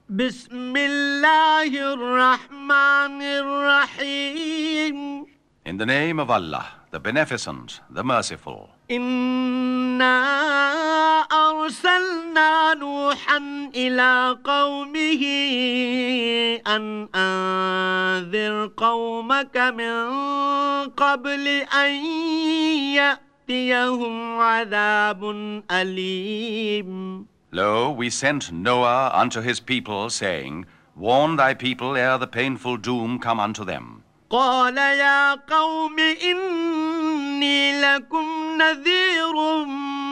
بسم الله الرحمن الرحيم. In the name of Allah, the Beneficent, the Merciful. إنا أرسلنا نوحا إلى قومه أن أنذر قومك من قبل أن يأتيهم عذاب أليم. Lo, we sent Noah unto his people, saying, Warn thy people ere the painful doom come unto them. قال يا قوم إني لكم نذير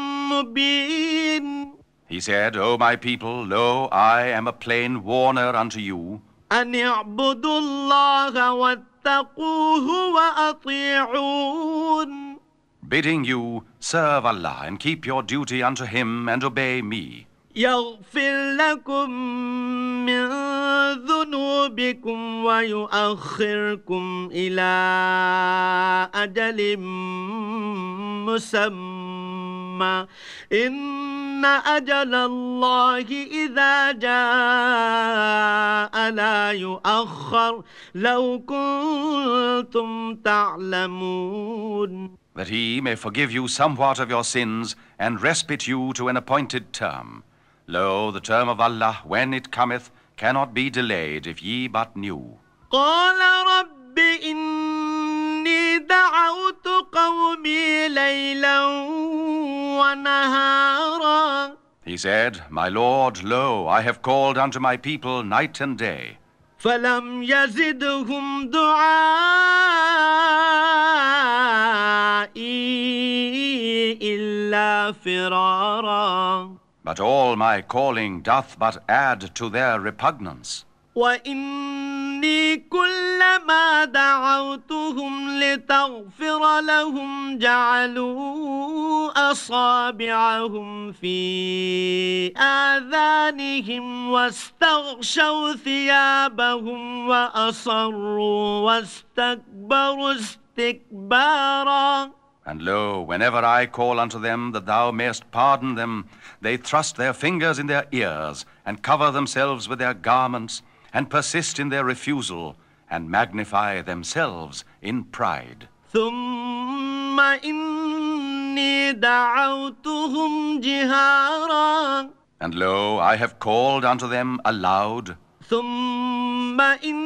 مبين. He said, O my people, lo, I am a plain warner unto you. أن اعبدوا الله واتقوه وأطيعون. Bidding you, serve Allah and keep your duty unto him and obey me. يغفر لكم من ذنوبكم ويؤخركم إلى أجل مسمى إن أجل الله إذا جاء لا يؤخر لو كنتم تعلمون. That he may forgive you somewhat of your sins and respite you to an appointed term. Lo, the term of Allah, when it cometh, cannot be delayed if ye but knew. قال رب إني دعوت قومي ليلا ونهارا. He said, My Lord, lo, I have called unto my people night and day. فلم يزدهم دعائي إلا فرارا. But all my calling doth but add to their repugnance. وإني كلما دعوتهم لتغفر لهم جعلوا أصابعهم في آذانهم واستغشوا ثيابهم وأصروا واستكبروا استكبارا. And lo, whenever I call unto them that thou mayest pardon them, they thrust their fingers in their ears, and cover themselves with their garments, and persist in their refusal, and magnify themselves in pride. ثم إني دعوتهم جهارا. And lo, I have called unto them aloud. ثم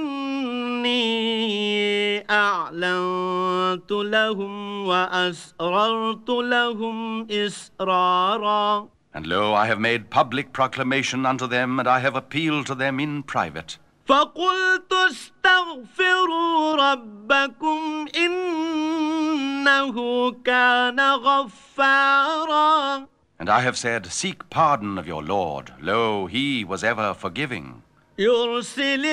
إني أعلنت لهم وأسررت لهم إسرارا. And lo, I have made public proclamation unto them, and I have appealed to them in private. فقلت استغفروا ربكم إنه كان غفارا. And I have said, Seek pardon of your Lord. Lo, he was ever forgiving. يرسل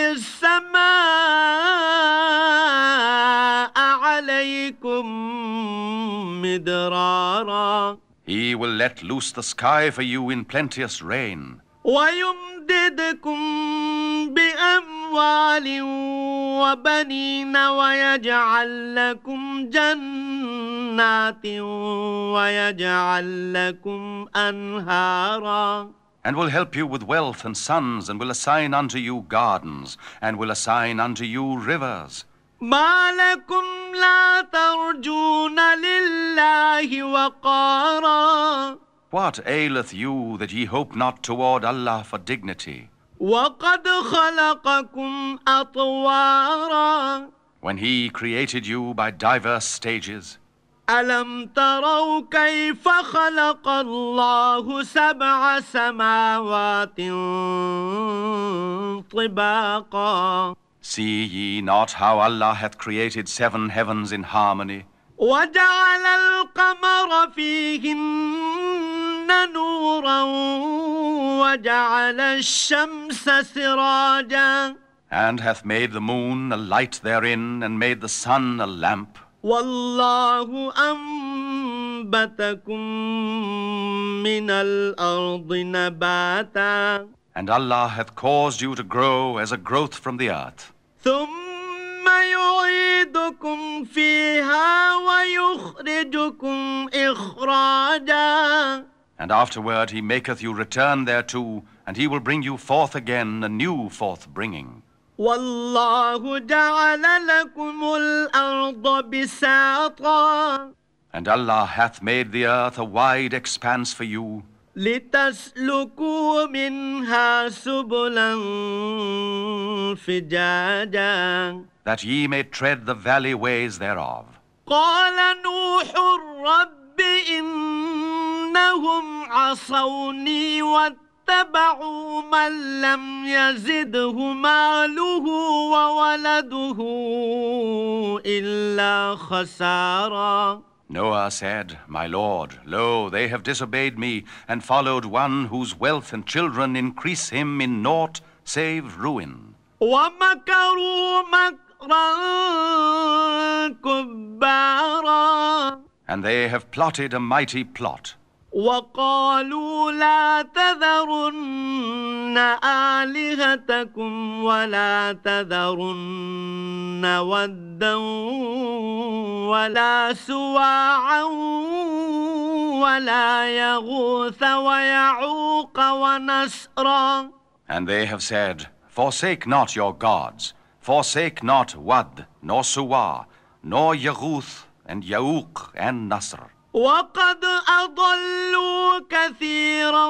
السماء عليكم مدرارا. He will let loose the sky for you in plenteous rain. ويمددكم بأموال وبنين ويجعل لكم جنات ويجعل لكم أنهارا. And will help you with wealth and sons, and will assign unto you gardens, and will assign unto you rivers. ما لكم لا ترجون لله وقارا. What aileth you that ye hope not toward Allah for dignity, وقد خلقكم أطوارا. when he created you by diverse stages? ألم تروا كيف خلق الله سبع سماوات طباقا. See ye not how Allah hath created 7 heavens in harmony, وجعل القمر فيهن نورا وجعل الشمس سراجا. and hath made the moon a light therein, and made the sun a lamp? والله أنبتكم من الأرض نباتا. And Allah hath caused you to grow as a growth from the earth. ثم يعيدكم فيها ويخرجكم إخراجا. And afterward he maketh you return thereto, and he will bring you forth again a new forth-bringing. والله جعل لكم الأرض بساطا And Allah hath made the earth a wide expanse for you, لتسلكوا منها سبلا فجاجا that ye may tread the valley ways thereof. قال نوح رب إنهم عصوني واتبعوا من لم يزده ماله وولده إلا خسارا. Noah said, My Lord, lo, they have disobeyed me, and followed one whose wealth and children increase him in naught save ruin. ومكروا مكرا كبارا And they have plotted a mighty plot. وقالوا لا تذرن آلهتكم ولا تذرن ودا ولا سواعا ولا يغوث ويعوق ونسرا. And they have said, Forsake not your gods, forsake not Wad, nor Suwa, nor Yaghuth, and Ya'uq, and Nasr. وقد أضلوا كثيرا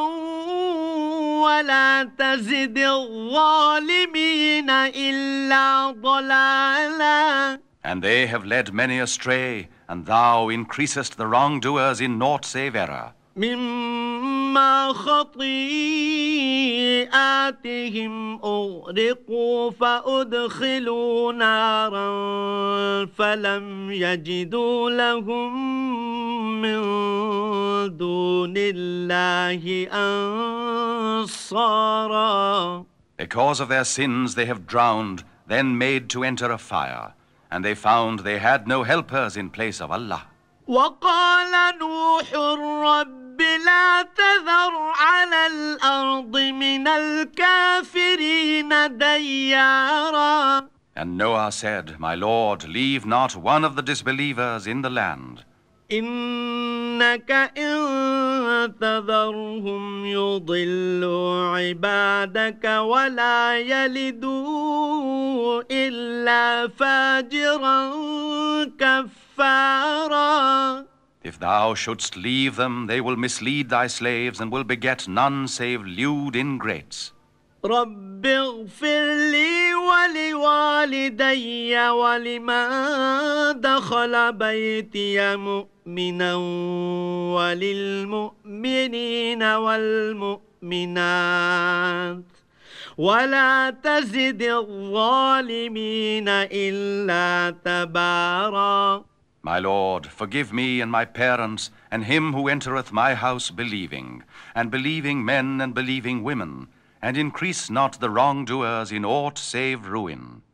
ولا تزد الظالمين إلا ضلالا. And they have led many astray, and thou increasest the wrongdoers in naught save error. مما خطيئاتهم أغرقوا فأدخلوا نارا فلم يجدوا لهم من دون الله أنصارا. Because of their sins they have drowned, then made to enter a fire, and they found they had no helpers in place of Allah. وقال نوح رب لا تذر على الأرض من الكافرين ديارا. And Noah said, My Lord, leave not one of the disbelievers in the land. إنك إن تذرهم يضلوا عبادك ولا يلدوا إلا فاجرا كفارا. If thou shouldst leave them, they will mislead thy slaves and will beget none save lewd ingrates. رب اغفر لي ولوالدي ولمن دخل بيتي مؤمنا وللمؤمنين والمؤمنات ولا تزد الظالمين إلا تبارا. My Lord, forgive me and my parents and him who entereth my house believing, and believing men and believing women, and increase not the wrongdoers in aught save ruin.